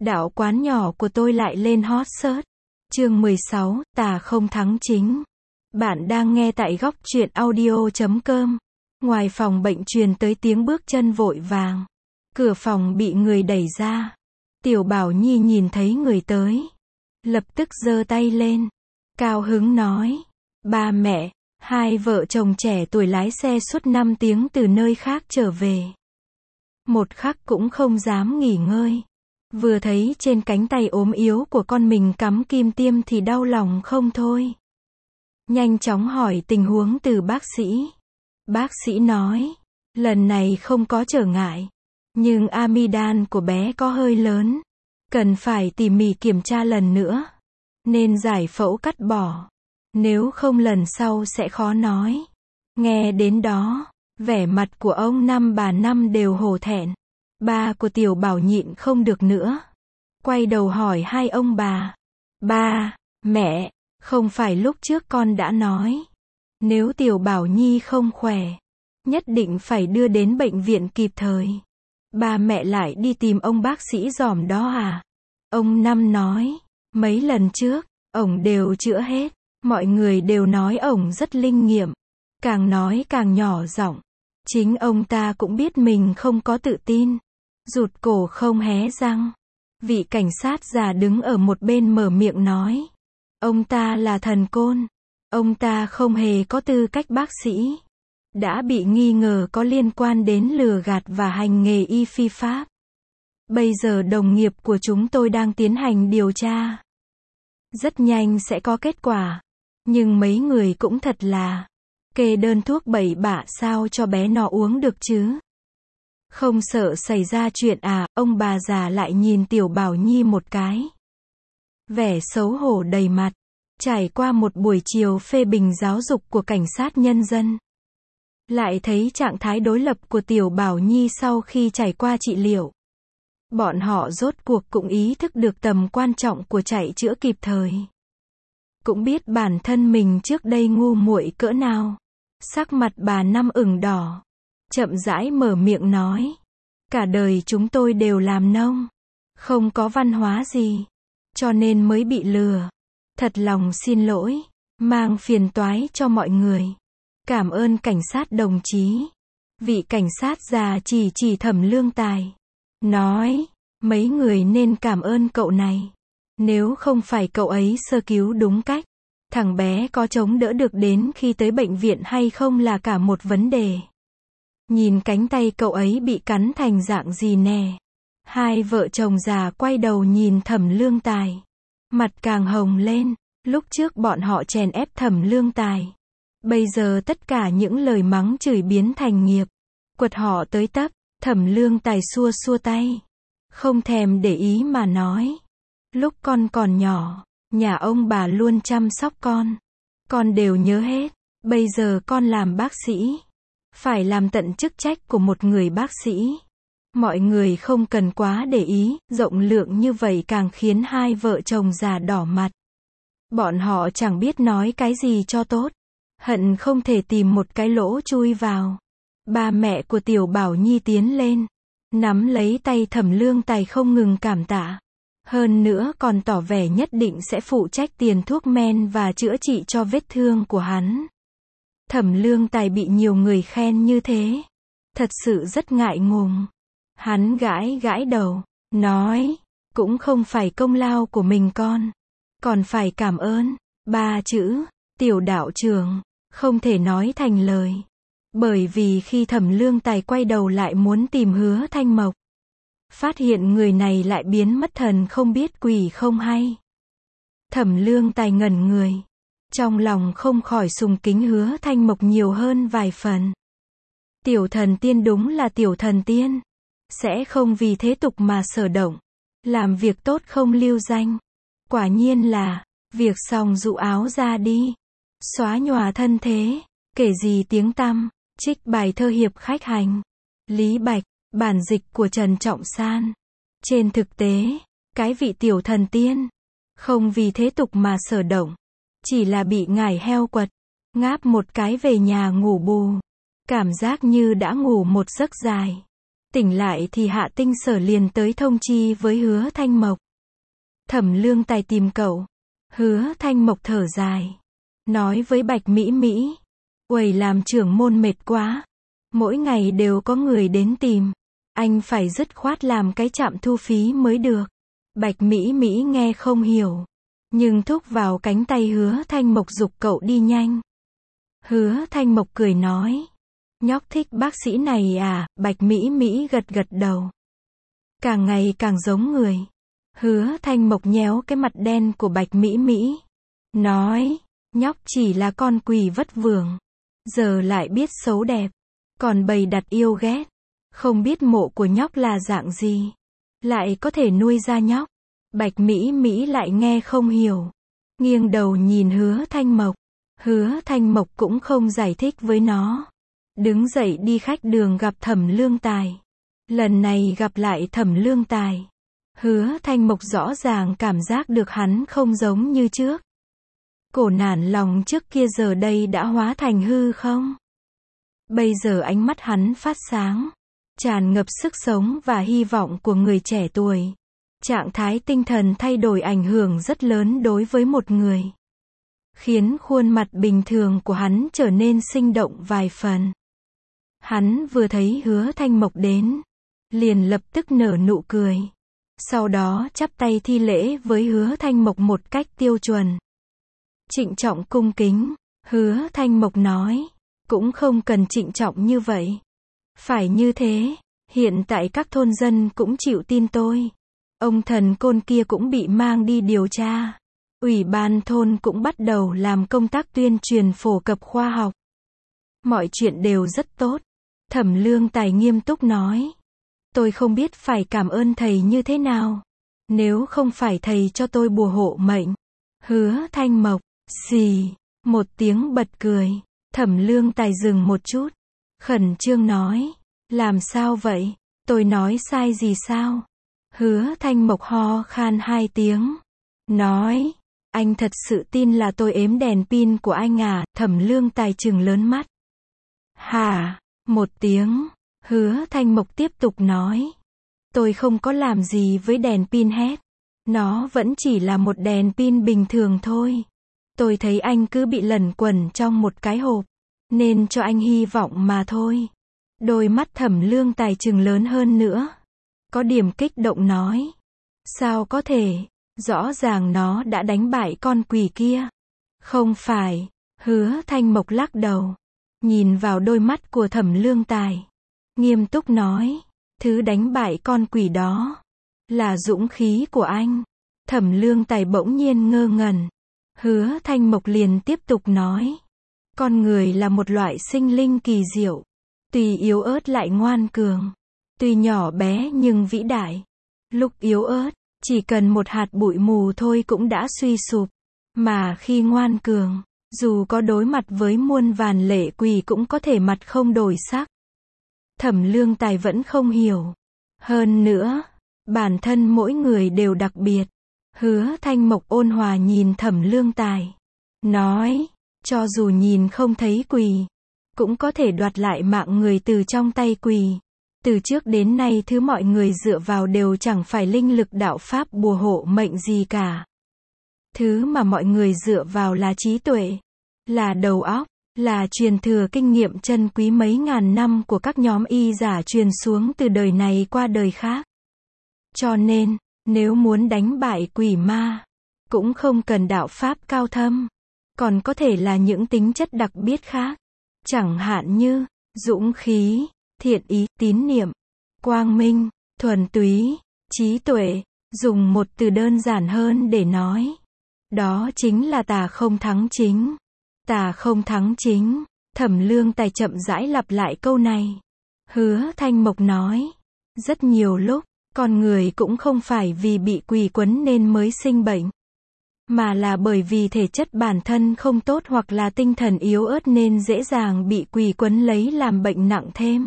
Đạo quán nhỏ của tôi lại lên hot search. Chương 16, tà không thắng chính. Bạn đang nghe tại góc truyện audio.com. Ngoài phòng bệnh truyền tới tiếng bước chân vội vàng. Cửa phòng bị người đẩy ra. Tiểu Bảo Nhi nhìn thấy người tới, lập tức giơ tay lên, cao hứng nói: ba mẹ, hai vợ chồng trẻ tuổi lái xe suốt 5 tiếng từ nơi khác trở về. Một khắc cũng không dám nghỉ ngơi. Vừa thấy trên cánh tay ốm yếu của con mình cắm kim tiêm thì đau lòng không thôi. Nhanh chóng hỏi tình huống từ bác sĩ. Bác sĩ nói, lần này không có trở ngại, nhưng amidan của bé có hơi lớn, cần phải tỉ mỉ kiểm tra lần nữa, nên giải phẫu cắt bỏ, nếu không lần sau sẽ khó nói. Nghe đến đó, vẻ mặt của ông Năm bà Năm đều hổ thẹn. Ba của Tiểu Bảo nhịn không được nữa, quay đầu hỏi hai ông bà: ba, mẹ, không phải lúc trước con đã nói, nếu Tiểu Bảo Nhi không khỏe, nhất định phải đưa đến bệnh viện kịp thời. Ba mẹ lại đi tìm ông bác sĩ giòm đó à? Ông Năm nói, mấy lần trước, ổng đều chữa hết, mọi người đều nói ổng rất linh nghiệm. Càng nói càng nhỏ giọng, chính ông ta cũng biết mình không có tự tin, rụt cổ không hé răng. Vị cảnh sát già đứng ở một bên mở miệng nói, ông ta là thần côn, ông ta không hề có tư cách bác sĩ, đã bị nghi ngờ có liên quan đến lừa gạt và hành nghề y phi pháp. Bây giờ đồng nghiệp của chúng tôi đang tiến hành điều tra, rất nhanh sẽ có kết quả, nhưng mấy người cũng thật là kê đơn thuốc bậy bạ sao cho bé nó uống được chứ? Không sợ xảy ra chuyện à? Ông bà già lại nhìn Tiểu Bảo Nhi một cái, vẻ xấu hổ đầy mặt. Trải qua một buổi chiều phê bình giáo dục của cảnh sát nhân dân, lại thấy trạng thái đối lập của Tiểu Bảo Nhi sau khi trải qua trị liệu, bọn họ rốt cuộc cũng ý thức được tầm quan trọng của chạy chữa kịp thời. Cũng biết bản thân mình trước đây ngu muội cỡ nào. Sắc mặt bà Năm ửng đỏ, chậm rãi mở miệng nói, cả đời chúng tôi đều làm nông, không có văn hóa gì, cho nên mới bị lừa. Thật lòng xin lỗi, mang phiền toái cho mọi người. Cảm ơn cảnh sát đồng chí. Vị cảnh sát già chỉ Thẩm Lương Tài, nói, mấy người nên cảm ơn cậu này. Nếu không phải cậu ấy sơ cứu đúng cách, thằng bé có chống đỡ được đến khi tới bệnh viện hay không là cả một vấn đề. Nhìn cánh tay cậu ấy bị cắn thành dạng gì nè. Hai vợ chồng già quay đầu nhìn Thẩm Lương Tài, mặt càng hồng lên. Lúc trước bọn họ chèn ép Thẩm Lương Tài, bây giờ tất cả những lời mắng chửi biến thành nghiệp, quật họ tới tấp. Thẩm Lương Tài xua xua tay, không thèm để ý mà nói, lúc con còn nhỏ, nhà ông bà luôn chăm sóc con đều nhớ hết. Bây giờ con làm bác sĩ, phải làm tận chức trách của một người bác sĩ. Mọi người không cần quá để ý. Rộng lượng như vậy càng khiến hai vợ chồng già đỏ mặt. Bọn họ chẳng biết nói cái gì cho tốt, hận không thể tìm một cái lỗ chui vào. Ba mẹ của Tiểu Bảo Nhi tiến lên, nắm lấy tay Thẩm Lương Tài không ngừng cảm tạ. Hơn nữa còn tỏ vẻ nhất định sẽ phụ trách tiền thuốc men và chữa trị cho vết thương của hắn. Thẩm Lương Tài bị nhiều người khen như thế, thật sự rất ngại ngùng. Hắn gãi gãi đầu, nói, cũng không phải công lao của mình con, còn phải cảm ơn. Ba chữ, Tiểu đạo trưởng, không thể nói thành lời. Bởi vì khi Thẩm Lương Tài quay đầu lại muốn tìm Hứa Thanh Mộc, phát hiện người này lại biến mất thần không biết quỷ không hay. Thẩm Lương Tài ngẩn người, trong lòng không khỏi sùng kính Hứa Thanh Mộc nhiều hơn vài phần. Tiểu thần tiên đúng là tiểu thần tiên, sẽ không vì thế tục mà sở động, làm việc tốt không lưu danh. Quả nhiên là, việc xong dụ áo ra đi, xóa nhòa thân thế, kể gì tiếng tăm. Trích bài thơ hiệp khách hành, Lý Bạch, bản dịch của Trần Trọng San. Trên thực tế, cái vị tiểu thần tiên, không vì thế tục mà sở động, chỉ là bị ngải heo quật, ngáp một cái về nhà ngủ bù, cảm giác như đã ngủ một giấc dài. Tỉnh lại thì Hạ Tinh Sở liền tới thông chi với Hứa Thanh Mộc. Thẩm Lương Tài tìm cậu. Hứa Thanh Mộc thở dài. Nói với Bạch Mỹ Mỹ. Uầy, làm trưởng môn mệt quá. Mỗi ngày đều có người đến tìm. Anh phải dứt khoát làm cái trạm thu phí mới được. Bạch Mỹ Mỹ nghe không hiểu. Nhưng thúc vào cánh tay Hứa Thanh Mộc giục cậu đi nhanh. Hứa Thanh Mộc cười nói. Nhóc thích bác sĩ này à? Bạch Mỹ Mỹ gật gật đầu. Càng ngày càng giống người. Hứa Thanh Mộc nhéo cái mặt đen của Bạch Mỹ Mỹ. Nói, nhóc chỉ là con quỷ vất vưởng. Giờ lại biết xấu đẹp. Còn bày đặt yêu ghét. Không biết mộ của nhóc là dạng gì. Lại có thể nuôi ra nhóc. Bạch Mỹ Mỹ lại nghe không hiểu. Nghiêng đầu nhìn Hứa Thanh Mộc. Hứa Thanh Mộc cũng không giải thích với nó. Đứng dậy đi khách đường gặp Thẩm Lương Tài. Lần này gặp lại Thẩm Lương Tài. Hứa Thanh Mộc rõ ràng cảm giác được hắn không giống như trước. Cổ nản lòng trước kia giờ đây đã hóa thành hư không. Bây giờ ánh mắt hắn phát sáng. Tràn ngập sức sống và hy vọng của người trẻ tuổi. Trạng thái tinh thần thay đổi ảnh hưởng rất lớn đối với một người. Khiến khuôn mặt bình thường của hắn trở nên sinh động vài phần. Hắn vừa thấy Hứa Thanh Mộc đến. Liền lập tức nở nụ cười. Sau đó chắp tay thi lễ với Hứa Thanh Mộc một cách tiêu chuẩn. Trịnh trọng cung kính. Hứa Thanh Mộc nói. Cũng không cần trịnh trọng như vậy. Phải như thế. Hiện tại các thôn dân cũng chịu tin tôi. Ông thần côn kia cũng bị mang đi điều tra. Ủy ban thôn cũng bắt đầu làm công tác tuyên truyền phổ cập khoa học. Mọi chuyện đều rất tốt. Thẩm Lương Tài nghiêm túc nói. Tôi không biết phải cảm ơn thầy như thế nào. Nếu không phải thầy cho tôi bùa hộ mệnh. Hứa Thanh Mộc, xì, một tiếng bật cười. Thẩm Lương Tài dừng một chút. Khẩn trương nói. Làm sao vậy? Tôi nói sai gì sao? Hứa Thanh Mộc ho khan 2 tiếng. Nói. Anh thật sự tin là tôi ếm đèn pin của anh à? Thẩm Lương Tài trừng lớn mắt. Hả? Một tiếng. Hứa Thanh Mộc tiếp tục nói. Tôi không có làm gì với đèn pin hết. Nó vẫn chỉ là một đèn pin bình thường thôi. Tôi thấy anh cứ bị lẩn quẩn trong một cái hộp. Nên cho anh hy vọng mà thôi. Đôi mắt Thẩm Lương Tài trừng lớn hơn nữa. Có điểm kích động nói. Sao có thể? Rõ ràng nó đã đánh bại con quỷ kia. Không phải. Hứa Thanh Mộc lắc đầu. Nhìn vào đôi mắt của Thẩm Lương Tài. Nghiêm túc nói. Thứ đánh bại con quỷ đó. Là dũng khí của anh. Thẩm Lương Tài bỗng nhiên ngơ ngẩn. Hứa Thanh Mộc liền tiếp tục nói. Con người là một loại sinh linh kỳ diệu. Tuy yếu ớt lại ngoan cường. Tuy nhỏ bé nhưng vĩ đại. Lúc yếu ớt, chỉ cần một hạt bụi mù thôi cũng đã suy sụp. Mà khi ngoan cường, dù có đối mặt với muôn vàn lệ quỷ cũng có thể mặt không đổi sắc. Thẩm Lương Tài vẫn không hiểu. Hơn nữa, bản thân mỗi người đều đặc biệt. Hứa Thanh Mộc ôn hòa nhìn Thẩm Lương Tài. Nói, cho dù nhìn không thấy quỷ, cũng có thể đoạt lại mạng người từ trong tay quỷ. Từ trước đến nay thứ mọi người dựa vào đều chẳng phải linh lực đạo pháp bùa hộ mệnh gì cả. Thứ mà mọi người dựa vào là trí tuệ, là đầu óc, là truyền thừa kinh nghiệm chân quý mấy ngàn năm của các nhóm y giả truyền xuống từ đời này qua đời khác. Cho nên, nếu muốn đánh bại quỷ ma, cũng không cần đạo pháp cao thâm, còn có thể là những tính chất đặc biệt khác. Chẳng hạn như, dũng khí, thiện ý, tín niệm, quang minh, thuần túy, trí tuệ, dùng một từ đơn giản hơn để nói. Đó chính là tà không thắng chính. Tà không thắng chính. Thẩm Lương Tài chậm rãi lặp lại câu này. Hứa Thanh Mộc nói. Rất nhiều lúc, con người cũng không phải vì bị quỷ quấn nên mới sinh bệnh. Mà là bởi vì thể chất bản thân không tốt hoặc là tinh thần yếu ớt nên dễ dàng bị quỷ quấn lấy làm bệnh nặng thêm.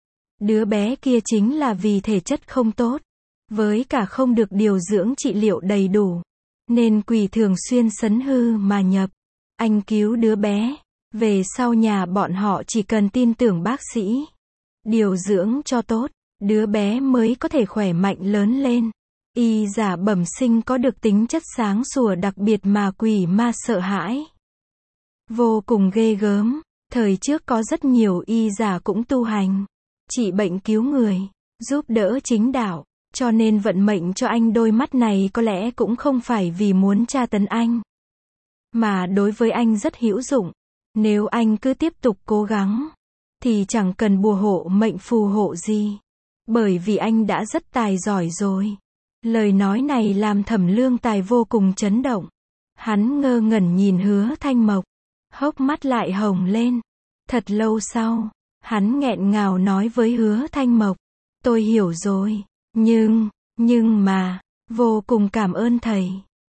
Đứa bé kia chính là vì thể chất không tốt. Với cả không được điều dưỡng trị liệu đầy đủ. Nên quỷ thường xuyên sấn hư mà nhập. Anh cứu đứa bé. Về sau nhà bọn họ chỉ cần tin tưởng bác sĩ. Điều dưỡng cho tốt. đứa bé mới có thể khỏe mạnh lớn lên. Y giả bẩm sinh có được tính chất sáng sủa đặc biệt mà quỷ ma sợ hãi. Vô cùng ghê gớm. Thời trước có rất nhiều y giả cũng tu hành, trị bệnh cứu người, giúp đỡ chính đạo, cho nên vận mệnh cho anh đôi mắt này có lẽ cũng không phải vì muốn tra tấn anh, mà đối với anh rất hữu dụng. Nếu anh cứ tiếp tục cố gắng, thì chẳng cần bùa hộ mệnh phù hộ gì, bởi vì anh đã rất tài giỏi rồi. Lời nói này làm Thẩm Lương Tài vô cùng chấn động. Hắn ngơ ngẩn nhìn Hứa Thanh Mộc, hốc mắt lại hồng lên. Thật lâu sau, hắn nghẹn ngào nói với Hứa Thanh Mộc, tôi hiểu rồi, nhưng mà, vô cùng cảm ơn thầy.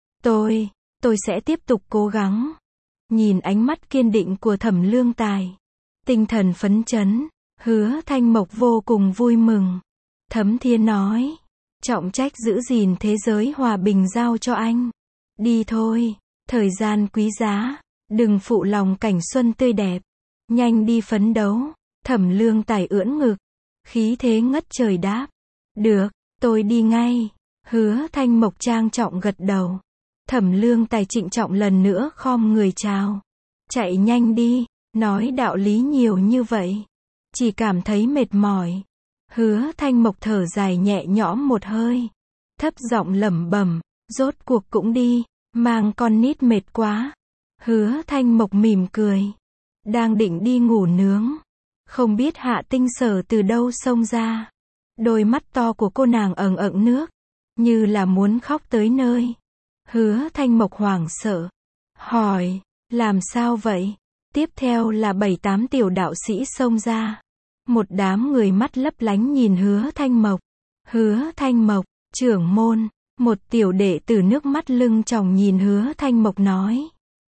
Tôi sẽ tiếp tục cố gắng. Nhìn ánh mắt kiên định của Thẩm Lương Tài, tinh thần phấn chấn, Hứa Thanh Mộc vô cùng vui mừng. Thấm Thiên nói, trọng trách giữ gìn thế giới hòa bình giao cho anh. Đi thôi, thời gian quý giá, đừng phụ lòng cảnh xuân tươi đẹp. Nhanh đi phấn đấu. Thẩm Lương Tài ưỡn ngực, khí thế ngất trời đáp. Được, tôi đi ngay. Hứa Thanh Mộc trang trọng gật đầu. Thẩm Lương Tài trịnh trọng lần nữa khom người chào. Chạy nhanh đi, nói đạo lý nhiều như vậy, chỉ cảm thấy mệt mỏi. Hứa Thanh Mộc thở dài nhẹ nhõm một hơi, thấp giọng lẩm bẩm, rốt cuộc cũng đi, mang con nít mệt quá. Hứa Thanh Mộc mỉm cười, đang định đi ngủ nướng, không biết Hạ Tinh Sở từ đâu xông ra. Đôi mắt to của cô nàng ẩn ẩn nước, như là muốn khóc tới nơi. Hứa Thanh Mộc hoảng sợ, hỏi, làm sao vậy? Tiếp theo là 7-8 tiểu đạo sĩ xông ra. Một đám người mắt lấp lánh nhìn Hứa Thanh Mộc. Hứa Thanh Mộc, trưởng môn, một tiểu đệ tử nước mắt lưng tròng nhìn Hứa Thanh Mộc nói.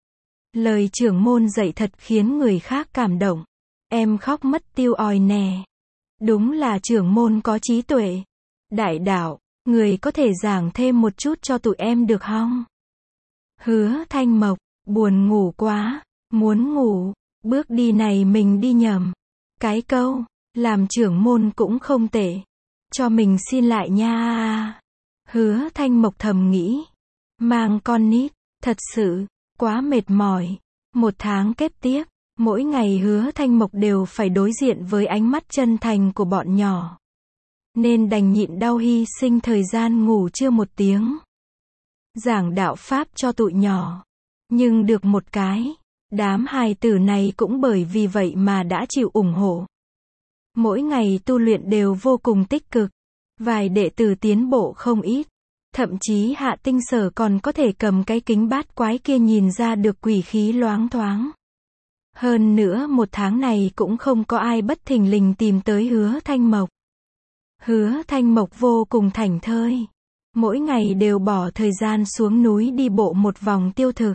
Lời trưởng môn dạy thật khiến người khác cảm động. Em khóc mất tiêu oi nè. Đúng là trưởng môn có trí tuệ. Đại đạo, người có thể giảng thêm một chút cho tụi em được không? Hứa Thanh Mộc, buồn ngủ quá, muốn ngủ, bước đi này mình đi nhầm. Cái câu, làm trưởng môn cũng không tệ. Cho mình xin lại nha. Hứa Thanh Mộc thầm nghĩ. Mang con nít, thật sự, quá mệt mỏi. 1 tháng kế tiếp, mỗi ngày Hứa Thanh Mộc đều phải đối diện với ánh mắt chân thành của bọn nhỏ. Nên đành nhịn đau hy sinh thời gian ngủ trưa 1 tiếng. Giảng đạo Pháp cho tụi nhỏ. Nhưng được một cái, đám hài tử này cũng bởi vì vậy mà đã chịu ủng hộ. Mỗi ngày tu luyện đều vô cùng tích cực. Vài đệ tử tiến bộ không ít. Thậm chí Hạ Tinh Sở còn có thể cầm cái kính bát quái kia nhìn ra được quỷ khí loáng thoáng. Hơn nữa 1 tháng này cũng không có ai bất thình lình tìm tới Hứa Thanh Mộc. Hứa Thanh Mộc vô cùng thảnh thơi. Mỗi ngày đều bỏ thời gian xuống núi đi bộ một vòng tiêu thực.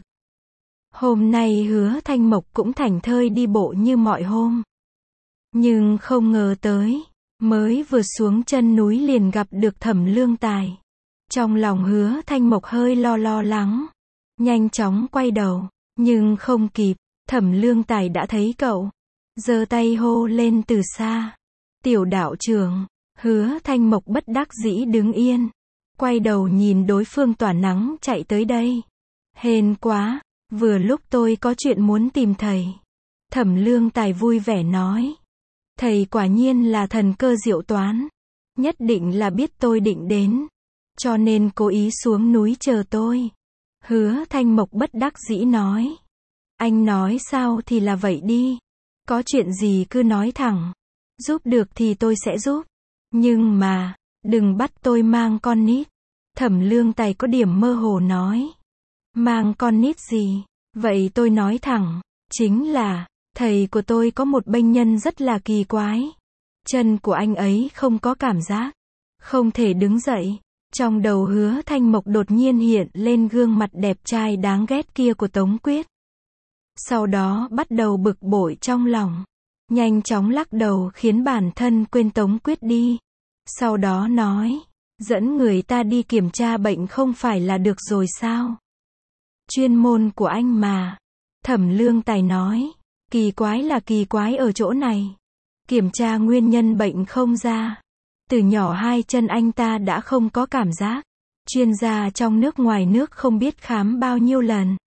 Hôm nay Hứa Thanh Mộc cũng thảnh thơi đi bộ như mọi hôm. Nhưng không ngờ tới, mới vừa xuống chân núi liền gặp được Thẩm Lương Tài. Trong lòng Hứa Thanh Mộc hơi lo lắng. Nhanh chóng quay đầu, nhưng không kịp, Thẩm Lương Tài đã thấy cậu. Giơ tay hô lên từ xa. Tiểu đạo trưởng. Hứa Thanh Mộc bất đắc dĩ đứng yên. Quay đầu nhìn đối phương tỏa nắng chạy tới đây. Hên quá, vừa lúc tôi có chuyện muốn tìm thầy. Thẩm Lương Tài vui vẻ nói. Thầy quả nhiên là thần cơ diệu toán. Nhất định là biết tôi định đến. Cho nên cố ý xuống núi chờ tôi. Hứa Thanh Mộc bất đắc dĩ nói. Anh nói sao thì là vậy đi. Có chuyện gì cứ nói thẳng. Giúp được thì tôi sẽ giúp. Nhưng mà, đừng bắt tôi mang con nít. Thẩm Lương Tài có điểm mơ hồ nói. Mang con nít gì? Vậy tôi nói thẳng. Chính là, thầy của tôi có một bệnh nhân rất là kỳ quái. Chân của anh ấy không có cảm giác. Không thể đứng dậy. Trong đầu Hứa Thanh Mộc đột nhiên hiện lên gương mặt đẹp trai đáng ghét kia của Tống Quyết. Sau đó bắt đầu bực bội trong lòng. Nhanh chóng lắc đầu khiến bản thân quên Tống Quyết đi. Sau đó nói, dẫn người ta đi kiểm tra bệnh không phải là được rồi sao? Chuyên môn của anh mà. Thẩm Lương Tài nói, kỳ quái là kỳ quái ở chỗ này. Kiểm tra nguyên nhân bệnh không ra. Từ nhỏ hai chân anh ta đã không có cảm giác. Chuyên gia trong nước ngoài nước không biết khám bao nhiêu lần.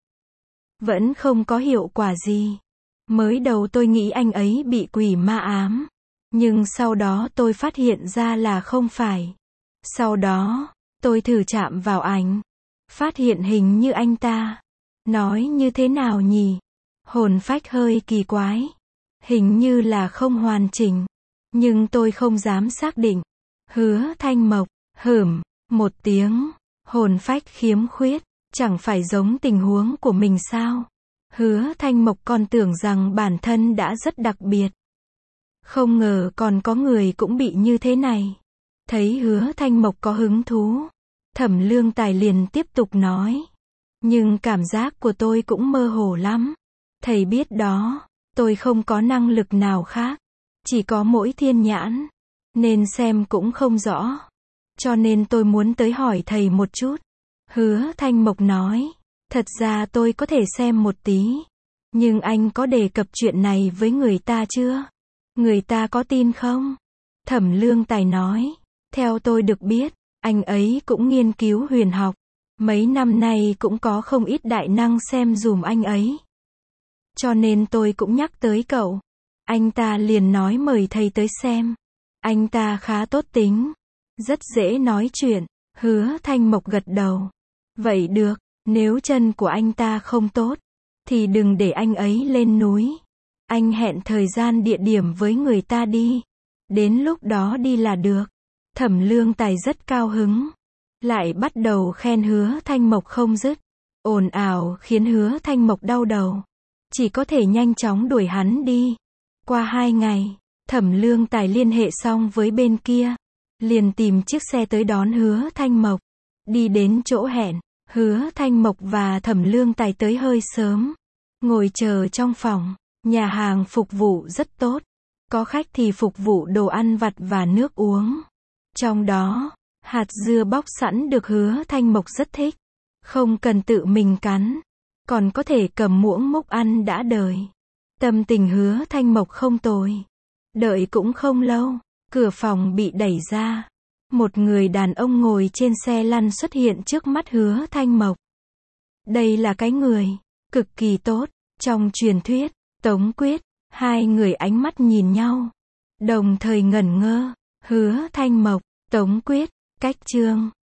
Vẫn không có hiệu quả gì. Mới đầu tôi nghĩ anh ấy bị quỷ ma ám. Nhưng sau đó tôi phát hiện ra là không phải. Sau đó, tôi thử chạm vào ảnh. Phát hiện hình như anh ta. Nói như thế nào nhỉ? Hồn phách hơi kỳ quái. Hình như là không hoàn chỉnh. Nhưng tôi không dám xác định. Hứa Thanh Mộc, một tiếng. Hồn phách khiếm khuyết. Chẳng phải giống tình huống của mình sao? Hứa Thanh Mộc còn tưởng rằng bản thân đã rất đặc biệt. Không ngờ còn có người cũng bị như thế này. Thấy Hứa Thanh Mộc có hứng thú. Thẩm Lương Tài liền tiếp tục nói. Nhưng cảm giác của tôi cũng mơ hồ lắm. Thầy biết đó, tôi không có năng lực nào khác. Chỉ có mỗi thiên nhãn. Nên xem cũng không rõ. Cho nên tôi muốn tới hỏi thầy một chút. Hứa Thanh Mộc nói. Thật ra tôi có thể xem một tí. Nhưng anh có đề cập chuyện này với người ta chưa? Người ta có tin không? Thẩm Lương Tài nói. Theo tôi được biết, anh ấy cũng nghiên cứu huyền học. Mấy năm nay cũng có không ít đại năng xem dùm anh ấy. Cho nên tôi cũng nhắc tới cậu. Anh ta liền nói mời thầy tới xem. Anh ta khá tốt tính. Rất dễ nói chuyện. Hứa Thanh Mộc gật đầu. Vậy được, nếu chân của anh ta không tốt, thì đừng để anh ấy lên núi. Anh hẹn thời gian địa điểm với người ta đi. Đến lúc đó đi là được. Thẩm Lương Tài rất cao hứng. Lại bắt đầu khen Hứa Thanh Mộc không dứt. Ồn ào khiến Hứa Thanh Mộc đau đầu. Chỉ có thể nhanh chóng đuổi hắn đi. Qua 2 ngày, Thẩm Lương Tài liên hệ xong với bên kia. Liền tìm chiếc xe tới đón Hứa Thanh Mộc. Đi đến chỗ hẹn, Hứa Thanh Mộc và Thẩm Lương Tài tới hơi sớm. Ngồi chờ trong phòng. Nhà hàng phục vụ rất tốt. Có khách thì phục vụ đồ ăn vặt và nước uống. Trong đó, hạt dưa bóc sẵn được Hứa Thanh Mộc rất thích. Không cần tự mình cắn. Còn có thể cầm muỗng múc ăn đã đời. Tâm tình Hứa Thanh Mộc không tồi. Đợi cũng không lâu. Cửa phòng bị đẩy ra. Một người đàn ông ngồi trên xe lăn xuất hiện trước mắt Hứa Thanh Mộc. Đây là cái người cực kỳ tốt. Trong truyền thuyết, Tống Quyết. Hai người ánh mắt nhìn nhau. Đồng thời ngẩn ngơ. Hứa Thanh Mộc, Tống Quyết, cách chương.